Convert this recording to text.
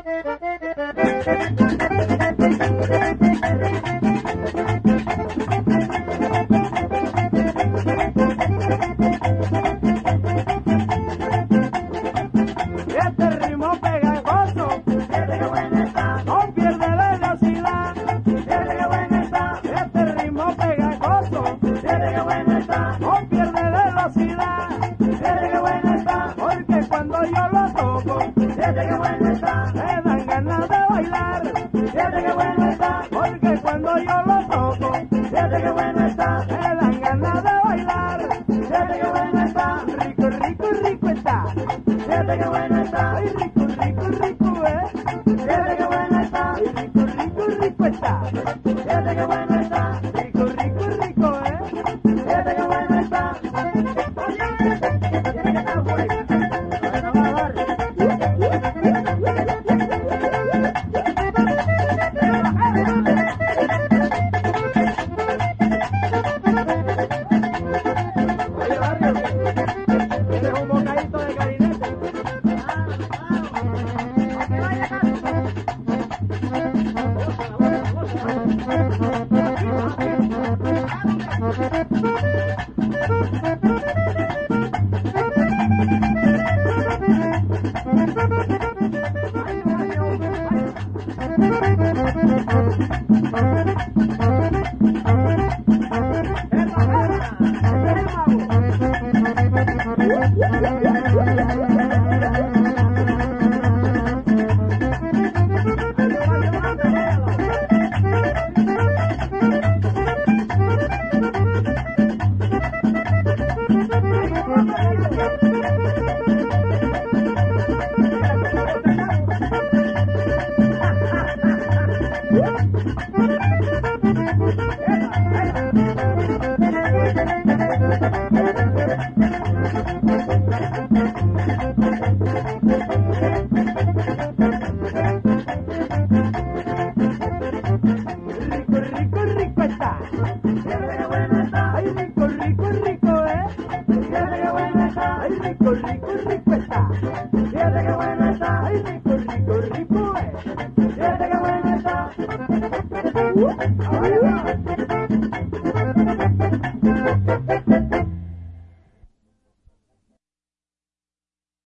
Este ritmo pegajoso, Fíjate qué buena está, no pierde velocidad. fíjate qué buena está, Este ritmo pegajoso, fíjate qué buena está, no pierde velocidad. fíjate qué buena está, Porque cuando yo lo toco, fíjate qué buena está, me dan ganas de bailar. fíjate qué buena está, Porque cuando yo lo toco, fíjate qué buena está, me dan ganas de bailar. fíjate qué buena está, Rico, rico, rico está. fíjate qué buena está, Ay, rico, rico, rico, fíjate qué buena está, Ay, rico, rico, rico está. fíjate qué buena está, Rico, rico, rico, fíjate qué buena está. Tiene que estar bueno. No va a dar. Oye, barrio, ¿tienes un bocadito de galinete? Rico, rico, rico está. Fíjate qué buena está, Ay, rico, rico, rico, fíjate qué buena está, Ay, rico, rico, rico está. fíjate qué buena está, Ay, rico, rico, rico, fíjate qué buena está. Ahora va.